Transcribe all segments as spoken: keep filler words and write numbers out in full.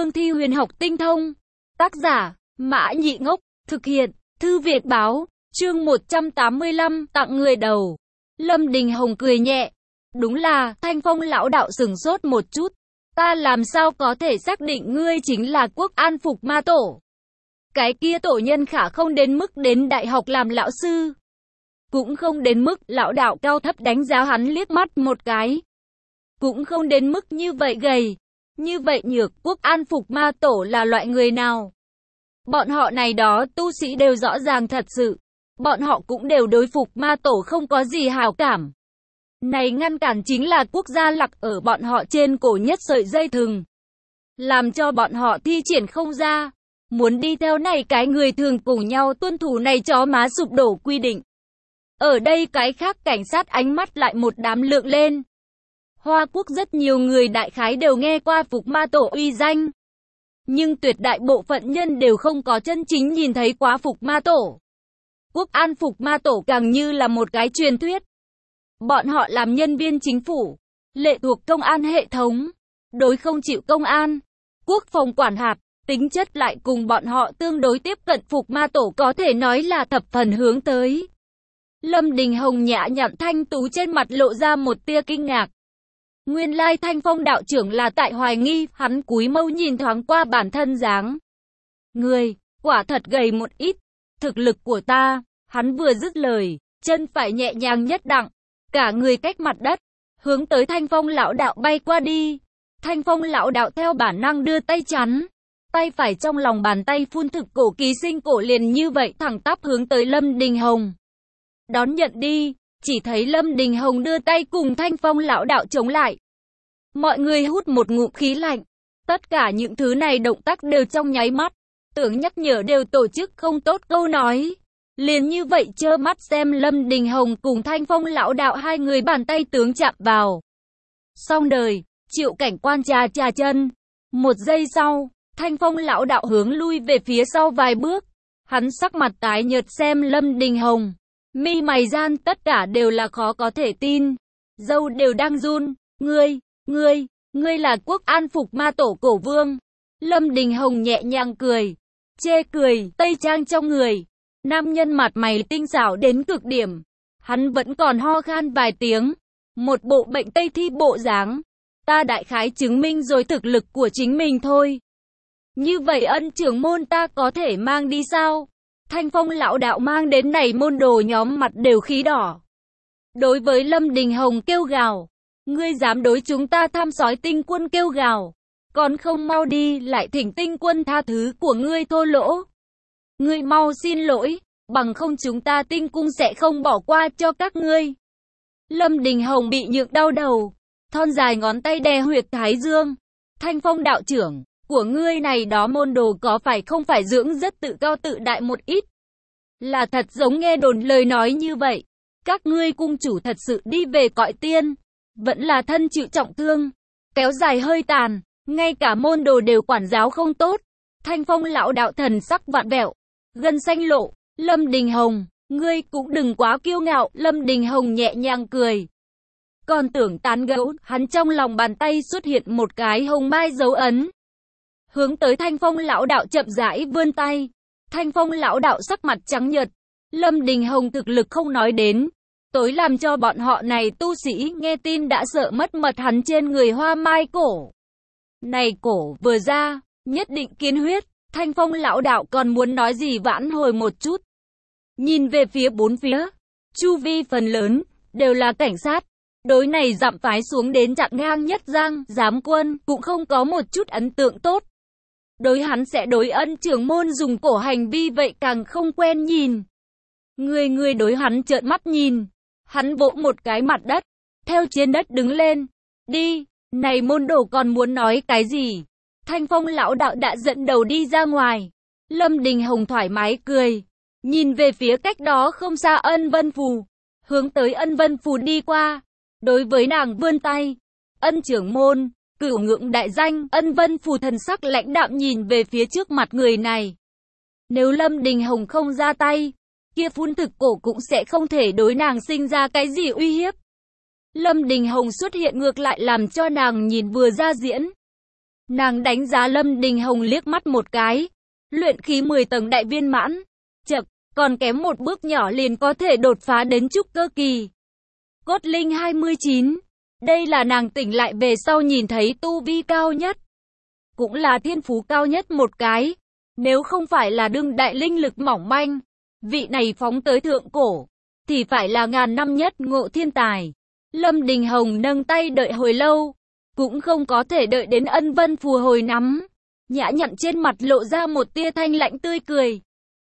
cương thi huyền học tinh thông. Tác giả, Mã Nhị Ngốc, thực hiện, Thư Việt Báo, chương một trăm tám mươi lăm, tặng người đầu. Lâm Đình Hồng cười nhẹ. Đúng là, Thanh Phong lão đạo sửng sốt một chút. Ta làm sao có thể xác định ngươi chính là Quốc An Phục Ma Tổ? Cái kia tổ nhân khả không đến mức đến đại học làm lão sư. Cũng không đến mức lão đạo cao thấp đánh giá hắn liếc mắt một cái. Cũng không đến mức như vậy gầy. Như vậy nhược, Quốc An Phục Ma Tổ là loại người nào? Bọn họ này đó tu sĩ đều rõ ràng thật sự. Bọn họ cũng đều đối Phục Ma Tổ không có gì hảo cảm. Này ngăn cản chính là quốc gia lặc ở bọn họ trên cổ nhất sợi dây thừng. Làm cho bọn họ thi triển không ra. Muốn đi theo này cái người thường cùng nhau tuân thủ này chó má sụp đổ quy định. Ở đây cái khác cảnh sát ánh mắt lại một đám lượng lên. Hoa Quốc rất nhiều người đại khái đều nghe qua Phục Ma Tổ uy danh. Nhưng tuyệt đại bộ phận nhân đều không có chân chính nhìn thấy quá Phục Ma Tổ. Quốc An Phục Ma Tổ càng như là một cái truyền thuyết. Bọn họ làm nhân viên chính phủ, lệ thuộc công an hệ thống, đối không chịu công an, quốc phòng quản hạt, tính chất lại cùng bọn họ tương đối tiếp cận. Phục Ma Tổ có thể nói là thập phần hướng tới. Lâm Đình Hồng nhã nhặn thanh tú trên mặt lộ ra một tia kinh ngạc. Nguyên lai Thanh Phong đạo trưởng là tại hoài nghi, hắn cúi mâu nhìn thoáng qua bản thân dáng. Người, quả thật gầy một ít, thực lực của ta, hắn vừa dứt lời, chân phải nhẹ nhàng nhất đặng, cả người cách mặt đất, hướng tới Thanh Phong lão đạo bay qua đi. Thanh Phong lão đạo theo bản năng đưa tay chắn, tay phải trong lòng bàn tay phun thực cổ ký sinh cổ liền như vậy thẳng tắp hướng tới Lâm Đình Hồng. Đón nhận đi, chỉ thấy Lâm Đình Hồng đưa tay cùng Thanh Phong lão đạo chống lại. Mọi người hút một ngụm khí lạnh, tất cả những thứ này động tác đều trong nháy mắt, tưởng nhắc nhở đều tổ chức không tốt câu nói. Liền như vậy trơ mắt xem Lâm Đình Hồng cùng Thanh Phong lão đạo hai người bàn tay tướng chạm vào. Xong đời, Triệu Cảnh Quan trà trà chân. Một giây sau, Thanh Phong lão đạo hướng lui về phía sau vài bước. Hắn sắc mặt tái nhợt xem Lâm Đình Hồng. Mi mày gian tất cả đều là khó có thể tin. Dâu đều đang run. Ngươi, ngươi, ngươi là Quốc An Phục Ma Tổ cổ vương. Lâm Đình Hồng nhẹ nhàng cười. Chê cười, tây trang trong người. Nam nhân mặt mày tinh xảo đến cực điểm. Hắn vẫn còn ho khan vài tiếng. Một bộ bệnh tây thi bộ dáng. Ta đại khái chứng minh rồi thực lực của chính mình thôi. Như vậy ân trưởng môn ta có thể mang đi sao? Thanh Phong lão đạo mang đến này môn đồ nhóm mặt đều khí đỏ. Đối với Lâm Đình Hồng kêu gào. Ngươi dám đối chúng ta tham sói tinh quân kêu gào. Còn không mau đi lại thỉnh tinh quân tha thứ của ngươi thô lỗ. Ngươi mau xin lỗi, bằng không chúng ta tinh cung sẽ không bỏ qua cho các ngươi. Lâm Đình Hồng bị nhượng đau đầu, thon dài ngón tay đè huyệt thái dương. Thanh Phong đạo trưởng, của ngươi này đó môn đồ có phải không phải dưỡng rất tự cao tự đại một ít? Là thật giống nghe đồn lời nói như vậy. Các ngươi cung chủ thật sự đi về cõi tiên, vẫn là thân chịu trọng thương, kéo dài hơi tàn, ngay cả môn đồ đều quản giáo không tốt. Thanh Phong lão đạo thần sắc vặn vẹo, gân xanh lộ. Lâm Đình Hồng, ngươi cũng đừng quá kiêu ngạo. Lâm Đình Hồng nhẹ nhàng cười. Còn tưởng tán gẫu, hắn trong lòng bàn tay xuất hiện một cái hồng mai dấu ấn. Hướng tới Thanh Phong lão đạo chậm rãi vươn tay. Thanh Phong lão đạo sắc mặt trắng nhợt. Lâm Đình Hồng thực lực không nói đến. Tối làm cho bọn họ này tu sĩ nghe tin đã sợ mất mật hắn trên người hoa mai cổ. Này cổ vừa ra, nhất định kiến huyết. Thanh Phong lão đạo còn muốn nói gì vãn hồi một chút. Nhìn về phía bốn phía, chu vi phần lớn, đều là cảnh sát. Đối này dặm phái xuống đến chặn ngang nhất giang, giám quân, cũng không có một chút ấn tượng tốt. Đối hắn sẽ đối ân trưởng môn dùng cổ hành vi vậy càng không quen nhìn. Người người đối hắn trợn mắt nhìn. Hắn vỗ một cái mặt đất, theo trên đất đứng lên. Đi, này môn đồ còn muốn nói cái gì? Thanh Phong lão đạo đã dẫn đầu đi ra ngoài. Lâm Đình Hồng thoải mái cười, nhìn về phía cách đó không xa Ân Vân Phù, hướng tới Ân Vân Phù đi qua. Đối với nàng vươn tay. Ân trưởng môn, cửu ngưỡng đại danh. Ân Vân Phù thần sắc lãnh đạm nhìn về phía trước mặt người này. Nếu Lâm Đình Hồng không ra tay, kia phun thực cổ cũng sẽ không thể đối nàng sinh ra cái gì uy hiếp. Lâm Đình Hồng xuất hiện ngược lại làm cho nàng nhìn vừa ra diễn. Nàng đánh giá Lâm Đình Hồng liếc mắt một cái. Luyện khí mười tầng đại viên mãn. Chậc, còn kém một bước nhỏ liền có thể đột phá đến trúc cơ kỳ. Cốt linh hai mươi chín. Đây là nàng tỉnh lại về sau nhìn thấy tu vi cao nhất. Cũng là thiên phú cao nhất một cái. Nếu không phải là đương đại linh lực mỏng manh, vị này phóng tới thượng cổ, thì phải là ngàn năm nhất ngộ thiên tài. Lâm Đình Hồng nâng tay đợi hồi lâu, cũng không có thể đợi đến Ân Vân Phù hồi nắm. Nhã nhặn trên mặt lộ ra một tia thanh lãnh tươi cười.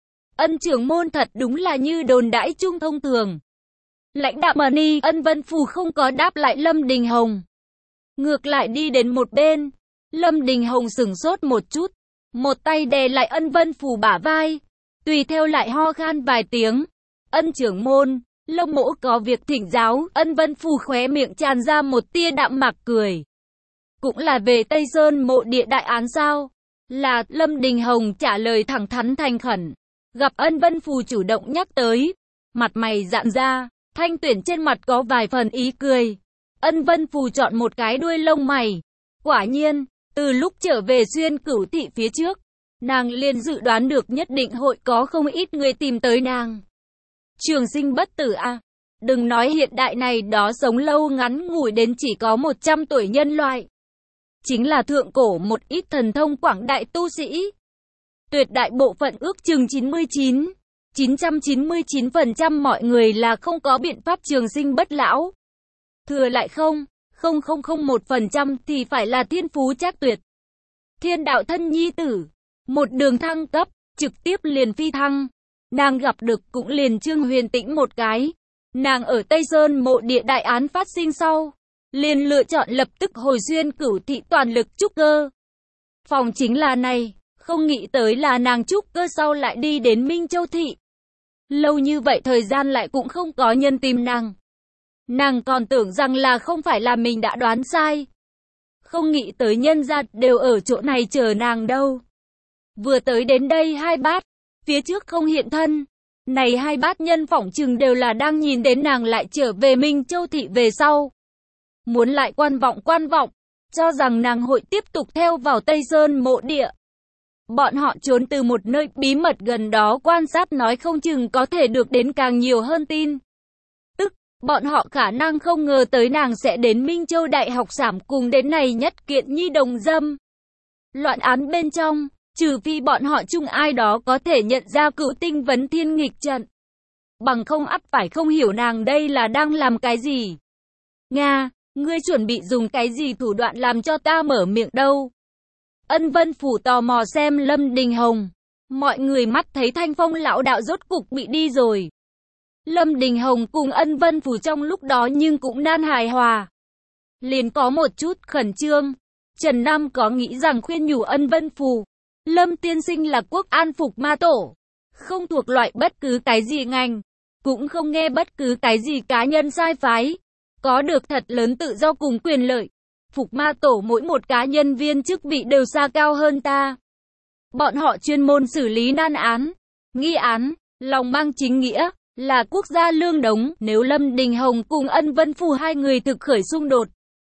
Ân trưởng môn thật đúng là như đồn đãi chung thông thường. Lãnh đạo mà ni, Ân Vân Phù không có đáp lại Lâm Đình Hồng. Ngược lại đi đến một bên. Lâm Đình Hồng sửng sốt một chút. Một tay đè lại Ân Vân Phù bả vai. Tùy theo lại ho khan vài tiếng. Ân trưởng môn, Lâm mỗ có việc thỉnh giáo. Ân Vân Phù khóe miệng tràn ra một tia đạm mạc cười. Cũng là về Tây Sơn mộ địa đại án sao? Là, Lâm Đình Hồng trả lời thẳng thắn thành khẩn. Gặp Ân Vân Phù chủ động nhắc tới. Mặt mày giãn ra, Thanh Tuyển trên mặt có vài phần ý cười. Ân Vân Phù chọn một cái đuôi lông mày. Quả nhiên, từ lúc trở về Xuyên Cửu thị phía trước, nàng liền dự đoán được nhất định hội có không ít người tìm tới nàng. Trường sinh bất tử à? Đừng nói hiện đại này đó sống lâu ngắn ngủi đến chỉ có một trăm tuổi nhân loại. Chính là thượng cổ một ít thần thông quảng đại tu sĩ. Tuyệt đại bộ phận ước chừng chín mươi chín, chín trăm chín mươi chín phần trăm mọi người là không có biện pháp trường sinh bất lão. Thừa lại không, không không không một phần trăm thì phải là thiên phú trác tuyệt. Thiên đạo thân nhi tử, một đường thăng cấp, trực tiếp liền phi thăng. Nàng gặp được cũng liền Trương Huyền Tĩnh một cái. Nàng ở Tây Sơn mộ địa đại án phát sinh sau, liền lựa chọn lập tức hồi Xuyên Cửu thị toàn lực trúc cơ. Phòng chính là này, không nghĩ tới là nàng trúc cơ sau lại đi đến Minh Châu thị. Lâu như vậy thời gian lại cũng không có nhân tìm nàng. Nàng còn tưởng rằng là không phải là mình đã đoán sai. Không nghĩ tới nhân gia đều ở chỗ này chờ nàng đâu. Vừa tới đến đây hai bát, phía trước không hiện thân. Này hai bát nhân phỏng chừng đều là đang nhìn đến nàng lại trở về Minh Châu thị về sau. Muốn lại quan vọng quan vọng, cho rằng nàng hội tiếp tục theo vào Tây Sơn mộ địa. Bọn họ trốn từ một nơi bí mật gần đó quan sát nói không chừng có thể được đến càng nhiều hơn tin. Tức, bọn họ khả năng không ngờ tới nàng sẽ đến Minh Châu Đại học sảm cùng đến này nhất kiện nhi đồng dâm. Loạn án bên trong, trừ phi bọn họ chung ai đó có thể nhận ra Cửu Tinh vấn thiên nghịch trận. Bằng không ắt phải không hiểu nàng đây là đang làm cái gì. Nga, ngươi chuẩn bị dùng cái gì thủ đoạn làm cho ta mở miệng đâu? Ân Vân Phủ tò mò xem Lâm Đình Hồng. Mọi người mắt thấy Thanh Phong lão đạo rốt cục bị đi rồi. Lâm Đình Hồng cùng Ân Vân Phủ trong lúc đó nhưng cũng nan hài hòa. Liền có một chút khẩn trương. Trần Nam có nghĩ rằng khuyên nhủ Ân Vân Phủ. Lâm tiên sinh là quốc an phục ma tổ. Không thuộc loại bất cứ cái gì ngành. Cũng không nghe bất cứ cái gì cá nhân sai phái. Có được thật lớn tự do cùng quyền lợi. Phục ma tổ mỗi một cá nhân viên chức vị đều xa cao hơn ta. Bọn họ chuyên môn xử lý nan án, nghi án, lòng mang chính nghĩa, là quốc gia lương đống. Nếu Lâm Đình Hồng cùng Ân Vân Phù hai người thực khởi xung đột,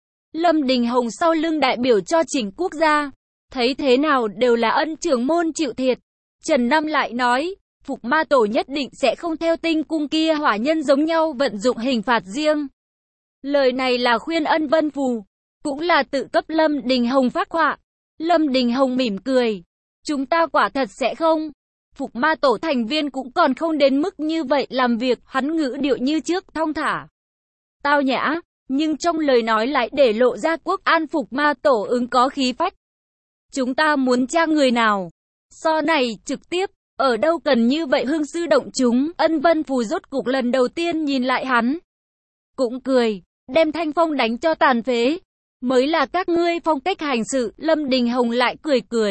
Lâm Đình Hồng sau lưng đại biểu cho chỉnh quốc gia, thấy thế nào đều là Ân trưởng môn chịu thiệt. Trần Nam lại nói, Phục ma tổ nhất định sẽ không theo tinh cung kia hỏa nhân giống nhau vận dụng hình phạt riêng. Lời này là khuyên Ân Vân Phù, cũng là tự cấp Lâm Đình Hồng phát họa. Lâm Đình Hồng mỉm cười, chúng ta quả thật sẽ không. Phục ma tổ thành viên cũng còn không đến mức như vậy làm việc. Hắn ngữ điệu như trước thong thả, tao nhã, nhưng trong lời nói lại để lộ ra quốc an phục ma tổ ứng có khí phách. Chúng ta muốn tra người nào? So này trực tiếp, ở đâu cần như vậy hương sư động chúng. Ân Vân Phù rốt cục lần đầu tiên nhìn lại hắn, cũng cười, đem Thanh Phong đánh cho tàn phế. Mới là các ngươi phong cách hành sự. Lâm Đình Hồng lại cười cười,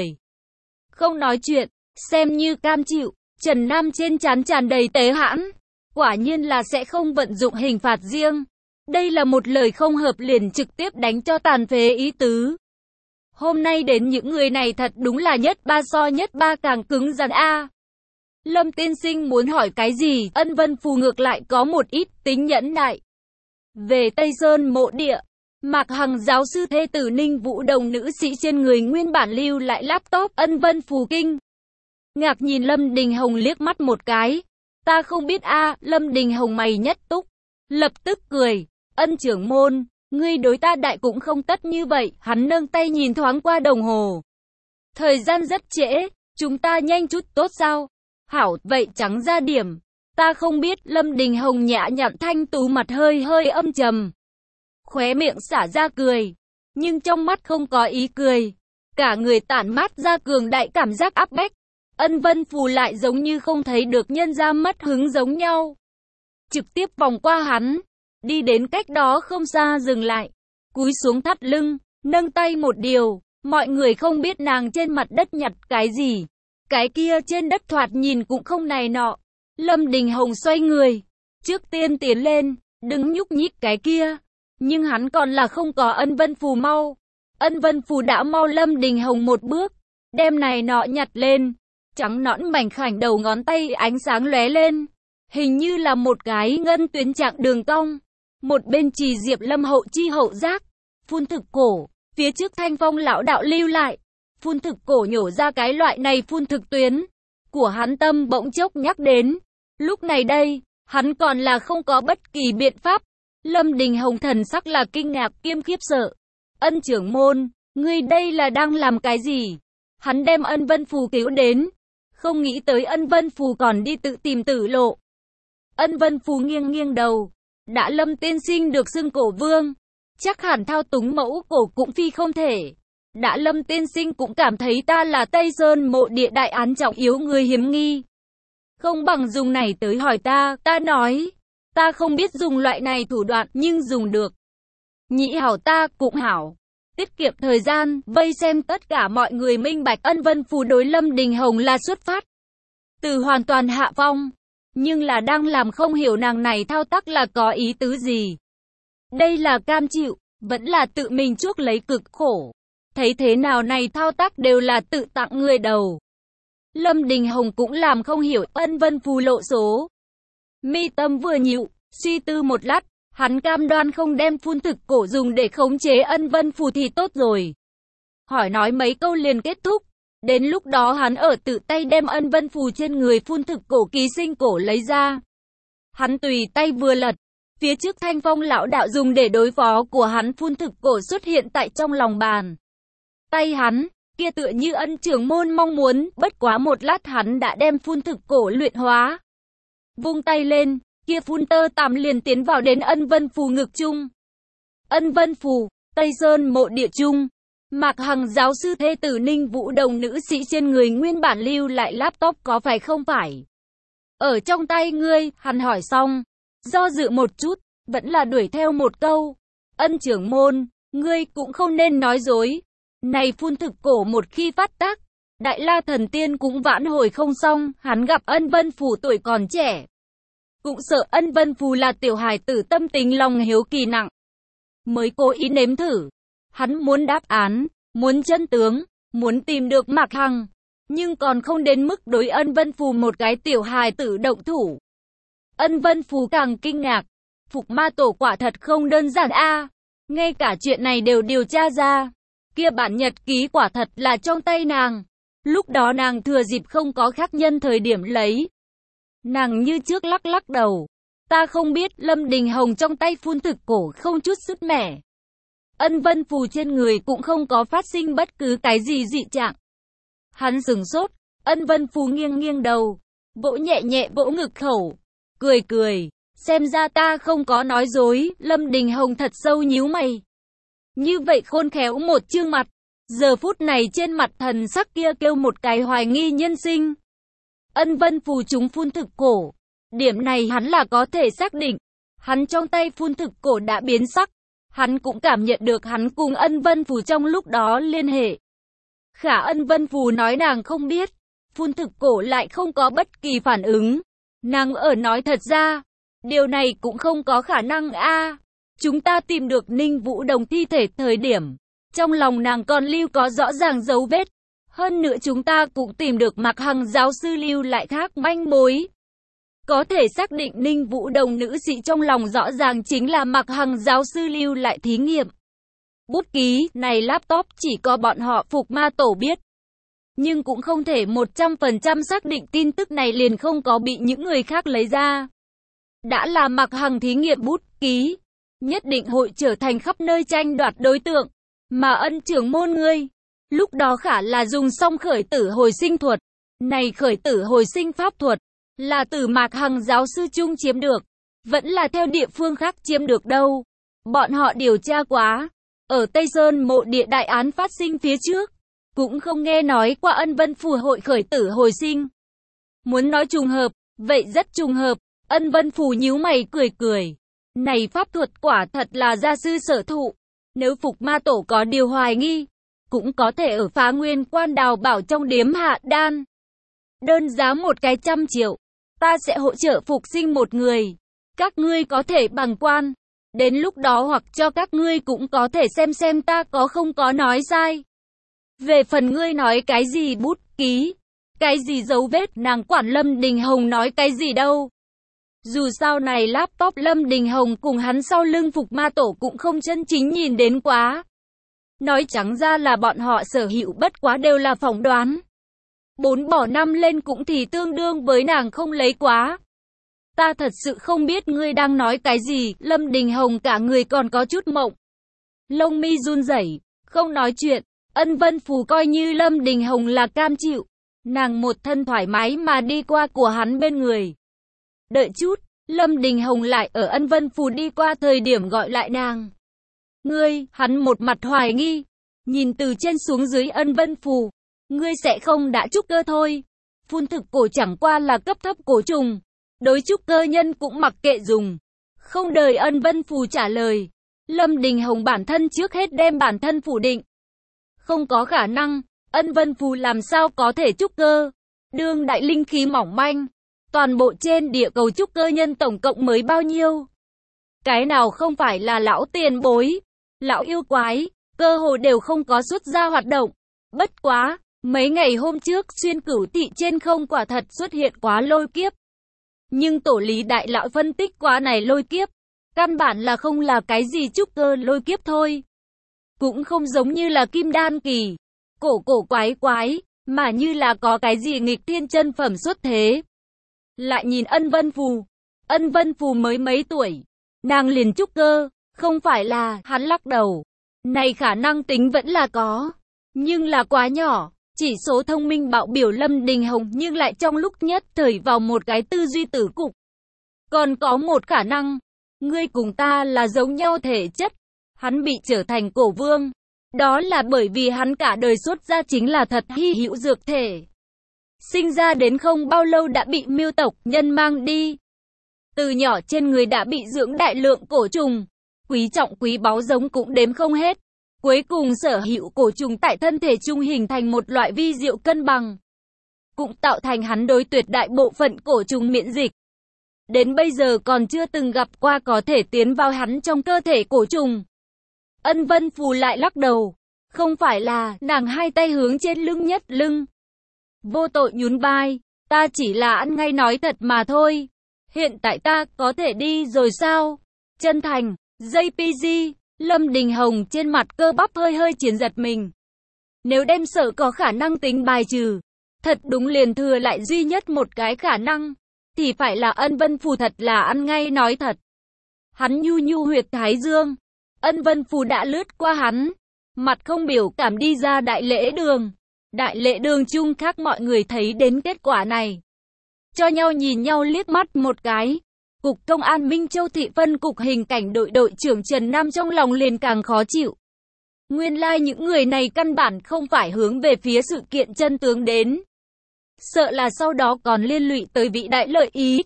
không nói chuyện, xem như cam chịu. Trần Nam trên trán tràn đầy tế hãn, quả nhiên là sẽ không vận dụng hình phạt riêng. Đây là một lời không hợp liền trực tiếp đánh cho tàn phế ý tứ. Hôm nay đến những người này thật đúng là nhất ba so nhất ba càng cứng rắn a. Lâm tiên sinh muốn hỏi cái gì? Ân Vân Phù ngược lại có một ít tính nhẫn nại. Về Tây Sơn mộ địa, Mạc Hằng giáo sư thê tử Ninh Vũ Đồng nữ sĩ trên người nguyên bản lưu lại laptop ân vân phù kinh. Ngạc nhìn Lâm Đình Hồng liếc mắt một cái. Ta không biết a. À, Lâm Đình Hồng mày nhất túc. Lập tức cười. Ân trưởng môn, ngươi đối ta đại cũng không tất như vậy. Hắn nâng tay nhìn thoáng qua đồng hồ. Thời gian rất trễ, chúng ta nhanh chút tốt sao? Hảo, vậy trắng ra điểm. Ta không biết. Lâm Đình Hồng nhã nhặn thanh tú mặt hơi hơi âm trầm. Khóe miệng xả ra cười, nhưng trong mắt không có ý cười. Cả người tản mát ra cường đại cảm giác áp bách. Ân vân phù lại giống như không thấy được nhân ra mất hứng giống nhau. Trực tiếp vòng qua hắn, đi đến cách đó không xa dừng lại. Cúi xuống thắt lưng, nâng tay một điều. Mọi người không biết nàng trên mặt đất nhặt cái gì. Cái kia trên đất thoạt nhìn cũng không này nọ. Lâm Đình Hồng xoay người, trước tiên tiến lên, đừng nhúc nhích cái kia. Nhưng hắn còn là không có ân vân phù mau. Ân vân phù đã mau Lâm Đình Hồng một bước, đem này nọ nhặt lên. Trắng nõn mảnh khảnh đầu ngón tay ánh sáng lóe lên. Hình như là một cái ngân tuyến chặng đường cong. Một bên Trì Diệp Lâm hậu chi hậu giác. Phun thực cổ, phía trước Thanh Phong lão đạo lưu lại. Phun thực cổ nhổ ra cái loại này phun thực tuyến. Của hắn tâm bỗng chốc nhắc đến. Lúc này đây, hắn còn là không có bất kỳ biện pháp. Lâm Đình Hồng thần sắc là kinh ngạc kiêm khiếp sợ. Ân trưởng môn, ngươi đây là đang làm cái gì? Hắn đem ân vân phù cứu đến. Không nghĩ tới ân vân phù còn đi tự tìm tử lộ. Ân vân phù nghiêng nghiêng đầu. Đã Lâm tiên sinh được xưng cổ vương. Chắc hẳn thao túng mẫu cổ cũng phi không thể. Đã Lâm tiên sinh cũng cảm thấy ta là Tây Sơn mộ địa đại án trọng yếu người hiếm nghi. Không bằng dùng này tới hỏi ta, ta nói. Ta không biết dùng loại này thủ đoạn nhưng dùng được. Nhị hảo ta cũng hảo. Tiết kiệm thời gian, vây xem tất cả mọi người minh bạch ân vân phù đối Lâm Đình Hồng là xuất phát từ hoàn toàn hạ phong. Nhưng là đang làm không hiểu nàng này thao tác là có ý tứ gì. Đây là cam chịu, vẫn là tự mình chuốc lấy cực khổ. Thấy thế nào này thao tác đều là tự tặng người đầu. Lâm Đình Hồng cũng làm không hiểu ân vân phù lộ số. Mi tâm vừa nhịu, suy tư một lát, hắn cam đoan không đem phun thực cổ dùng để khống chế ân vân phù thì tốt rồi. Hỏi nói mấy câu liền kết thúc. Đến lúc đó hắn ở tự tay đem ân vân phù trên người phun thực cổ ký sinh cổ lấy ra. Hắn tùy tay vừa lật. Phía trước Thanh Phong lão đạo dùng để đối phó của hắn phun thực cổ xuất hiện tại trong lòng bàn tay hắn. Kia tựa như ân trưởng môn mong muốn, bất quá một lát hắn đã đem phun thực cổ luyện hóa. Vung tay lên, kia phun tơ tằm liền tiến vào đến ân vân phù ngực chung. Ân vân phù, Tây Sơn mộ địa chung. Mạc Hằng giáo sư thê tử Ninh Vũ Đồng nữ sĩ trên người nguyên bản lưu lại laptop có phải không phải? Ở trong tay ngươi, hắn hỏi xong. Do dự một chút, vẫn là đuổi theo một câu. Ân trưởng môn, ngươi cũng không nên nói dối. Này phun thực cổ một khi phát tác, Đại La Thần Tiên cũng vãn hồi không xong. Hắn gặp ân vân phù tuổi còn trẻ. Cũng sợ ân vân phù là tiểu hài tử tâm tính lòng hiếu kỳ nặng. Mới cố ý nếm thử. Hắn muốn đáp án, muốn chân tướng, muốn tìm được Mạc Hằng. Nhưng còn không đến mức đối ân vân phù một cái tiểu hài tử động thủ. Ân vân phù càng kinh ngạc. Phục ma tổ quả thật không đơn giản a à. Ngay cả chuyện này đều điều tra ra. Kia bản nhật ký quả thật là trong tay nàng. Lúc đó nàng thừa dịp không có khác nhân thời điểm lấy. Nàng như trước lắc lắc đầu. Ta không biết. Lâm Đình Hồng trong tay phun thực cổ không chút sứt mẻ. Ân vân phù trên người cũng không có phát sinh bất cứ cái gì dị trạng. Hắn sừng sốt. Ân vân phù nghiêng nghiêng đầu. Vỗ nhẹ nhẹ vỗ ngực khẩu. Cười cười. Xem ra ta không có nói dối. Lâm Đình Hồng thật sâu nhíu mày. Như vậy khôn khéo một chương mặt. Giờ phút này trên mặt thần sắc kia kêu một cái hoài nghi nhân sinh. Ân vân phù chúng phun thực cổ. Điểm này hắn là có thể xác định. Hắn trong tay phun thực cổ đã biến sắc. Hắn cũng cảm nhận được hắn cùng ân vân phù trong lúc đó liên hệ. Khả ân vân phù nói nàng không biết. Phun thực cổ lại không có bất kỳ phản ứng. Nàng ở nói thật ra. Điều này cũng không có khả năng a. À, chúng ta tìm được Ninh Vũ Đồng thi thể thời điểm. Trong lòng nàng còn lưu có rõ ràng dấu vết. Hơn nữa chúng ta cũng tìm được Mạc Hằng giáo sư lưu lại khác manh mối. Có thể xác định Ninh Vũ Đồng nữ sĩ trong lòng rõ ràng chính là Mạc Hằng giáo sư lưu lại thí nghiệm. bút ký này laptop chỉ có bọn họ Phục Ma Tổ biết. Nhưng cũng không thể một trăm phần trăm xác định tin tức này liền không có bị những người khác lấy ra. Đã là Mạc Hằng thí nghiệm bút ký, nhất định hội trở thành khắp nơi tranh đoạt đối tượng. Mà Ân trưởng môn ngươi, lúc đó khả là dùng xong khởi tử hồi sinh thuật. Này khởi tử hồi sinh pháp thuật, là từ Mạc Hằng giáo sư chung chiếm được, vẫn là theo địa phương khác chiếm được đâu. Bọn họ điều tra quá, ở Tây Sơn mộ địa đại án phát sinh phía trước, cũng không nghe nói qua Ân Vân Phù hội khởi tử hồi sinh. Muốn nói trùng hợp, vậy rất trùng hợp. Ân Vân Phù nhíu mày cười cười. Này pháp thuật quả thật là gia sư sở thụ. Nếu Phục Ma Tổ có điều hoài nghi, cũng có thể ở Phá Nguyên Quan đào bảo trong điếm hạ đan. Đơn giá một cái trăm triệu. Ta sẽ hỗ trợ phục sinh một người. Các ngươi có thể bằng quan. Đến lúc đó hoặc cho các ngươi cũng có thể xem xem ta có không có nói sai. Về phần ngươi nói cái gì bút ký, cái gì dấu vết, nàng quản Lâm Đình Hồng nói cái gì đâu. Dù sao này laptop Lâm Đình Hồng cùng hắn sau lưng Phục Ma Tổ cũng không chân chính nhìn đến quá. Nói trắng ra là bọn họ sở hữu bất quá đều là phỏng đoán. Bốn bỏ năm lên cũng thì tương đương với nàng không lấy quá. Ta thật sự không biết ngươi đang nói cái gì. Lâm Đình Hồng cả người còn có chút mộng. Lông mi run rẩy, không nói chuyện. Ân Vân Phù coi như Lâm Đình Hồng là cam chịu. Nàng một thân thoải mái mà đi qua của hắn bên người. Đợi chút, Lâm Đình Hồng lại ở Ân Vân Phù đi qua thời điểm gọi lại nàng. Ngươi, hắn một mặt hoài nghi. Nhìn từ trên xuống dưới Ân Vân Phù. Ngươi sẽ không đã trúc cơ thôi. Phun thực cổ chẳng qua là cấp thấp cổ trùng. Đối trúc cơ nhân cũng mặc kệ dùng. Không đợi Ân Vân Phù trả lời. Lâm Đình Hồng bản thân trước hết đem bản thân phủ định. Không có khả năng, Ân Vân Phù làm sao có thể trúc cơ. Đương đại linh khí mỏng manh. Toàn bộ trên địa cầu trúc cơ nhân tổng cộng mới bao nhiêu? Cái nào không phải là lão tiền bối, lão yêu quái, cơ hồ đều không có xuất ra hoạt động. Bất quá, mấy ngày hôm trước xuyên cửu thị trên không quả thật xuất hiện quá lôi kiếp. Nhưng tổ lý đại lão phân tích quá này lôi kiếp, căn bản là không là cái gì trúc cơ lôi kiếp thôi. Cũng không giống như là kim đan kỳ, cổ cổ quái quái, mà như là có cái gì nghịch thiên chân phẩm xuất thế. Lại nhìn Ân Vân Phù, Ân Vân Phù mới mấy tuổi, nàng liền trúc cơ, không phải là, hắn lắc đầu. Này khả năng tính vẫn là có, nhưng là quá nhỏ, chỉ số thông minh bạo biểu Lâm Đình Hồng nhưng lại trong lúc nhất thời vào một cái tư duy tử cục. Còn có một khả năng, ngươi cùng ta là giống nhau thể chất, hắn bị trở thành cổ vương, đó là bởi vì hắn cả đời xuất ra chính là thật hy hữu dược thể. Sinh ra đến không bao lâu đã bị miêu tộc nhân mang đi. Từ nhỏ trên người đã bị dưỡng đại lượng cổ trùng, quý trọng quý báu giống cũng đếm không hết. Cuối cùng sở hữu cổ trùng tại thân thể trung hình thành một loại vi diệu cân bằng. Cũng tạo thành hắn đối tuyệt đại bộ phận cổ trùng miễn dịch. Đến bây giờ còn chưa từng gặp qua có thể tiến vào hắn trong cơ thể cổ trùng. Ân Vân Phù lại lắc đầu. Không phải là, nàng hai tay hướng trên lưng nhất lưng. Vô tội nhún vai, ta chỉ là ăn ngay nói thật mà thôi. Hiện tại ta có thể đi rồi sao? Chân thành, gi pê giê, Lâm Đình Hồng trên mặt cơ bắp hơi hơi chiến giật mình. Nếu đem sợ có khả năng tính bài trừ, thật đúng liền thừa lại duy nhất một cái khả năng, thì phải là Ân Vân Phù thật là ăn ngay nói thật. Hắn nhu nhu huyệt thái dương, Ân Vân Phù đã lướt qua hắn, mặt không biểu cảm đi ra đại lễ đường. Đại lễ đường chung khác mọi người thấy đến kết quả này. Cho nhau nhìn nhau liếc mắt một cái. Cục Công an Minh Châu thị phân cục hình cảnh đội đội trưởng Trần Nam trong lòng liền càng khó chịu. Nguyên lai like những người này căn bản không phải hướng về phía sự kiện chân tướng đến. Sợ là sau đó còn liên lụy tới vị đại lợi ý.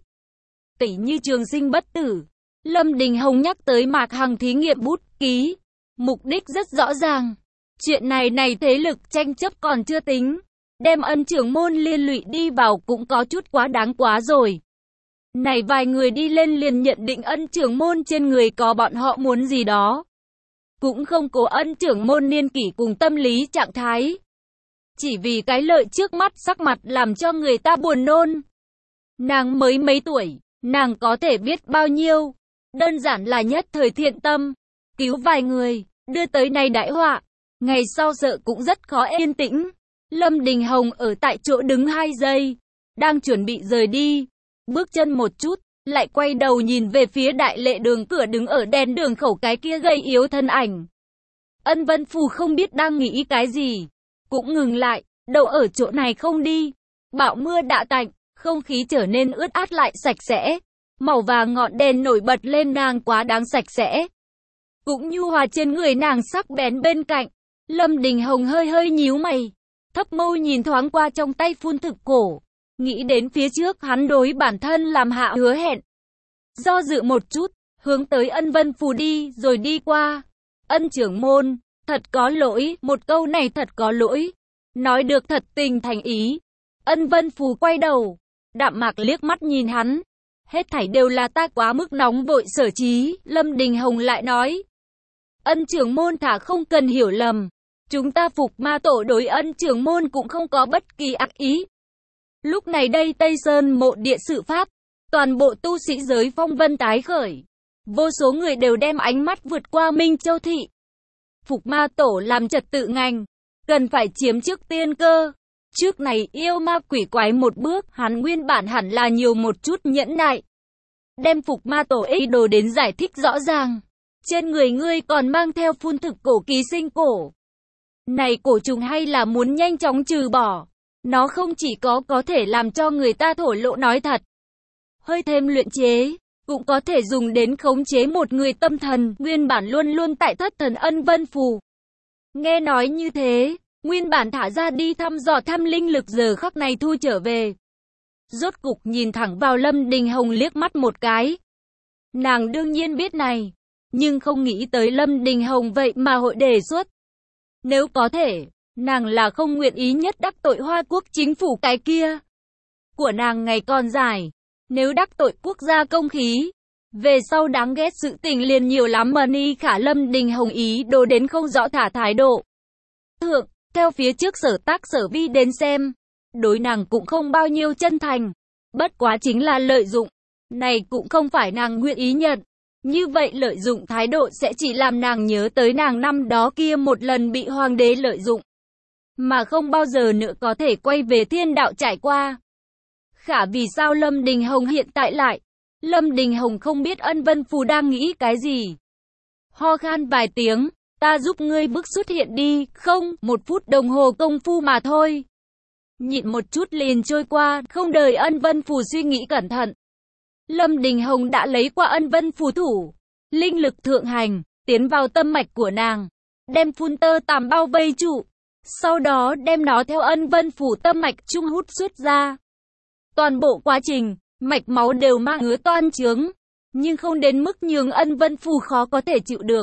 Tỷ như trường sinh bất tử. Lâm Đình Hồng nhắc tới Mạc Hằng thí nghiệm bút ký. Mục đích rất rõ ràng. Chuyện này này thế lực tranh chấp còn chưa tính. Đem Ân trưởng môn liên lụy đi vào cũng có chút quá đáng quá rồi. Này vài người đi lên liền nhận định Ân trưởng môn trên người có bọn họ muốn gì đó. Cũng không cố Ân trưởng môn niên kỷ cùng tâm lý trạng thái. Chỉ vì cái lợi trước mắt sắc mặt làm cho người ta buồn nôn. Nàng mới mấy tuổi, nàng có thể biết bao nhiêu. Đơn giản là nhất thời thiện tâm, cứu vài người. đưa tới này đại họa. Ngày sau sợ cũng rất khó yên tĩnh. Lâm Đình Hồng ở tại chỗ đứng hai giây, đang chuẩn bị rời đi, bước chân một chút, lại quay đầu nhìn về phía đại lệ đường cửa đứng ở đèn đường khẩu cái kia gầy yếu thân ảnh. Ân Vân Phù không biết đang nghĩ cái gì, cũng ngừng lại, đậu ở chỗ này không đi. Bão mưa đã tạnh, không khí trở nên ướt át lại sạch sẽ. Màu vàng ngọn đèn nổi bật lên nàng quá đáng sạch sẽ. Cũng nhu hòa trên người nàng sắc bén bên cạnh. Lâm Đình Hồng hơi hơi nhíu mày, thấp môi nhìn thoáng qua trong tay phun thực cổ. Nghĩ đến phía trước hắn đối bản thân làm hạ hứa hẹn. Do dự một chút, hướng tới Ân Vân Phù đi rồi đi qua. Ân trưởng môn, thật có lỗi, một câu này thật có lỗi. Nói được thật tình thành ý. Ân Vân Phù quay đầu, đạm mạc liếc mắt nhìn hắn. Hết thảy đều là ta quá mức nóng vội sở trí. Lâm Đình Hồng lại nói. Ân trưởng môn thả không cần hiểu lầm. Chúng ta Phục Ma Tổ đối Ân trưởng môn cũng không có bất kỳ ác ý. Lúc này đây Tây Sơn mộ địa sự phát, toàn bộ tu sĩ giới phong vân tái khởi. Vô số người đều đem ánh mắt vượt qua Minh Châu Thị. Phục Ma Tổ làm trật tự ngành, cần phải chiếm trước tiên cơ. Trước này yêu ma quỷ quái một bước, hắn nguyên bản hẳn là nhiều một chút nhẫn nại. Đem Phục Ma Tổ ý đồ đến giải thích rõ ràng. Trên người ngươi còn mang theo phun thực cổ ký sinh cổ. Này cổ trùng hay là muốn nhanh chóng trừ bỏ. Nó không chỉ có có thể làm cho người ta thổ lộ nói thật. Hơi thêm luyện chế, cũng có thể dùng đến khống chế một người tâm thần, nguyên bản luôn luôn tại thất thần Ân Vân Phù. Nghe nói như thế, nguyên bản thả ra đi thăm dò thăm linh lực giờ khắc này thu trở về. Rốt cục nhìn thẳng vào Lâm Đình Hồng liếc mắt một cái. Nàng đương nhiên biết này, nhưng không nghĩ tới Lâm Đình Hồng vậy mà hội đề xuất. Nếu có thể, nàng là không nguyện ý nhất đắc tội Hoa Quốc chính phủ cái kia. Của nàng ngày còn dài, nếu đắc tội quốc gia công khí, về sau đáng ghét sự tình liền nhiều lắm. Mani Khả Lâm Đình Hồng ý đồ đến không rõ thả thái độ. Thượng, theo phía trước Sở Tác Sở Vi đến xem, đối nàng cũng không bao nhiêu chân thành, bất quá chính là lợi dụng. Này cũng không phải nàng nguyện ý nhận. Như vậy lợi dụng thái độ sẽ chỉ làm nàng nhớ tới nàng năm đó kia một lần bị hoàng đế lợi dụng, mà không bao giờ nữa có thể quay về thiên đạo trải qua. Khả vì sao Lâm Đình Hồng hiện tại lại? Lâm Đình Hồng không biết Ân Vân Phù đang nghĩ cái gì. Ho khan vài tiếng, ta giúp ngươi bước xuất hiện đi, không, một phút đồng hồ công phu mà thôi. Nhịn một chút liền trôi qua, không đợi Ân Vân Phù suy nghĩ cẩn thận. Lâm Đình Hồng đã lấy qua Ân Vân Phù thủ, linh lực thượng hành, tiến vào tâm mạch của nàng, đem phun tơ tàm bao vây trụ, sau đó đem nó theo Ân Vân Phù tâm mạch trung hút xuất ra. Toàn bộ quá trình, mạch máu đều mang ngứa toan trướng, nhưng không đến mức nhường Ân Vân Phù khó có thể chịu được.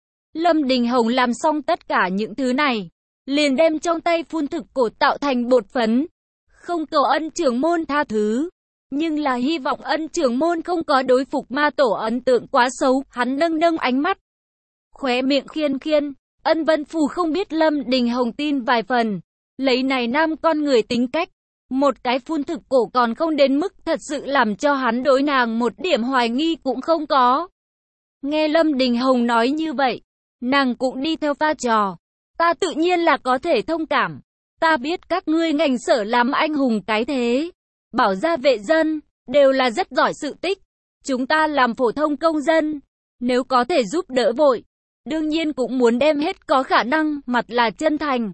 Lâm Đình Hồng làm xong tất cả những thứ này, liền đem trong tay phun thực cổ tạo thành bột phấn, không cầu Ân trưởng môn tha thứ. Nhưng là hy vọng Ân trưởng môn không có đối Phục Ma Tổ ấn tượng quá xấu. Hắn nâng nâng ánh mắt, khóe miệng khiên khiên. Ân Vân Phù không biết Lâm Đình Hồng tin vài phần. Lấy này nam con người tính cách, một cái phun thực cổ còn không đến mức thật sự làm cho hắn đối nàng một điểm hoài nghi cũng không có. Nghe Lâm Đình Hồng nói như vậy, nàng cũng đi theo pha trò. Ta tự nhiên là có thể thông cảm. Ta biết các ngươi ngành Sở làm anh hùng cái thế, bảo gia vệ dân, đều là rất giỏi sự tích. Chúng ta làm phổ thông công dân, nếu có thể giúp đỡ vội, đương nhiên cũng muốn đem hết có khả năng, mặt là chân thành.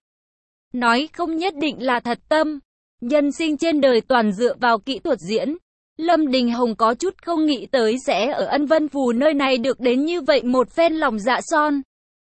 Nói không nhất định là thật tâm. Nhân sinh trên đời toàn dựa vào kỹ thuật diễn. Lâm Đình Hồng có chút không nghĩ tới sẽ ở Ân Vân Phù nơi này được đến như vậy một phen lòng dạ son.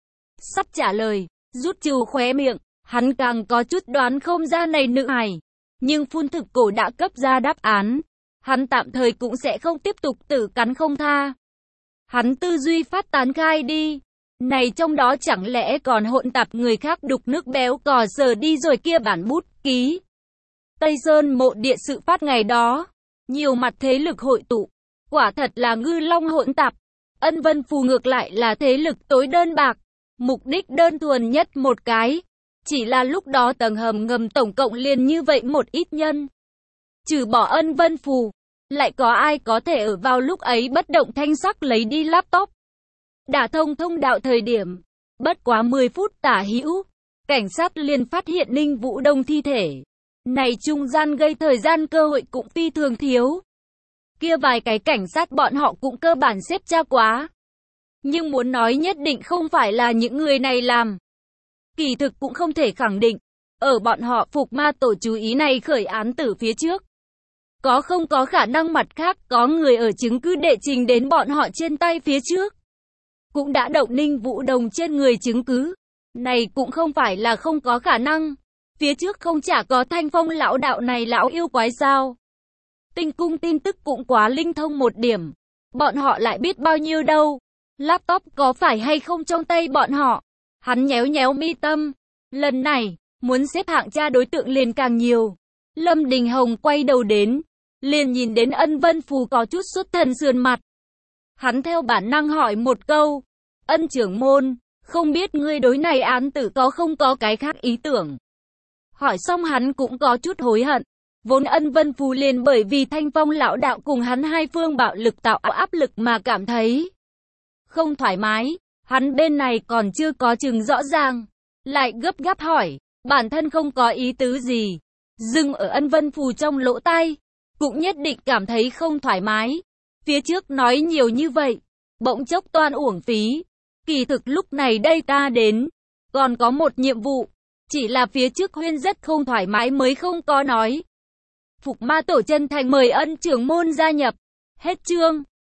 Sắp trả lời, rút trừ khóe miệng, hắn càng có chút đoán không ra này nữ hài. Nhưng phun thực cổ đã cấp ra đáp án, hắn tạm thời cũng sẽ không tiếp tục tử cắn không tha. Hắn tư duy phát tán khai đi, này trong đó chẳng lẽ còn hỗn tạp người khác đục nước béo cò sờ đi rồi kia bản bút ký. Tây Sơn mộ địa sự phát ngày đó, nhiều mặt thế lực hội tụ, quả thật là ngư long hỗn tạp. Ân Vân Phù ngược lại là thế lực tối đơn bạc, mục đích đơn thuần nhất một cái. Chỉ là lúc đó tầng hầm ngầm tổng cộng liền như vậy một ít nhân. Trừ bỏ Ân Vân Phù, lại có ai có thể ở vào lúc ấy bất động thanh sắc lấy đi laptop. Đả thông thông đạo thời điểm, Bất quá mười phút tả hữu, cảnh sát liền phát hiện Ninh Vũ Đông thi thể. Này trung gian gây thời gian cơ hội cũng phi thường thiếu. Kia vài cái cảnh sát bọn họ cũng cơ bản xếp tra quá. Nhưng muốn nói nhất định không phải là những người này làm. Kỳ thực cũng không thể khẳng định. Ở bọn họ phục ma tổ chú ý này khởi án tử phía trước. Có không có khả năng mặt khác có người ở chứng cứ đệ trình đến bọn họ trên tay phía trước. Cũng đã động Ninh Vũ Đồng trên người chứng cứ. Này cũng không phải là không có khả năng. Phía trước không chả có Thanh Phong lão đạo này lão yêu quái sao. Tinh cung tin tức cũng quá linh thông một điểm. Bọn họ lại biết bao nhiêu đâu. Laptop có phải hay không trong tay bọn họ. Hắn nhéo nhéo mi tâm. Lần này, muốn xếp hạng tra đối tượng liền càng nhiều. Lâm Đình Hồng quay đầu đến. Liền nhìn đến Ân Vân Phù có chút xuất thần sườn mặt. Hắn theo bản năng hỏi một câu. Ân trưởng môn, không biết ngươi đối này án tử có không có cái khác ý tưởng. Hỏi xong hắn cũng có chút hối hận. Vốn Ân Vân Phù liền bởi vì Thanh Phong lão đạo cùng hắn hai phương bạo lực tạo áp lực mà cảm thấy không thoải mái. Hắn bên này còn chưa có chừng rõ ràng. Lại gấp gáp hỏi, bản thân không có ý tứ gì. Dừng ở Ân Vân Phù trong lỗ tai. Cũng nhất định cảm thấy không thoải mái. Phía trước nói nhiều như vậy. Bỗng chốc toan uổng phí. Kỳ thực lúc này đây ta đến. Còn có một nhiệm vụ. Chỉ là phía trước Huyên rất không thoải mái mới không có nói. Phục ma tổ chân thành mời Ân trưởng môn gia nhập. Hết chương.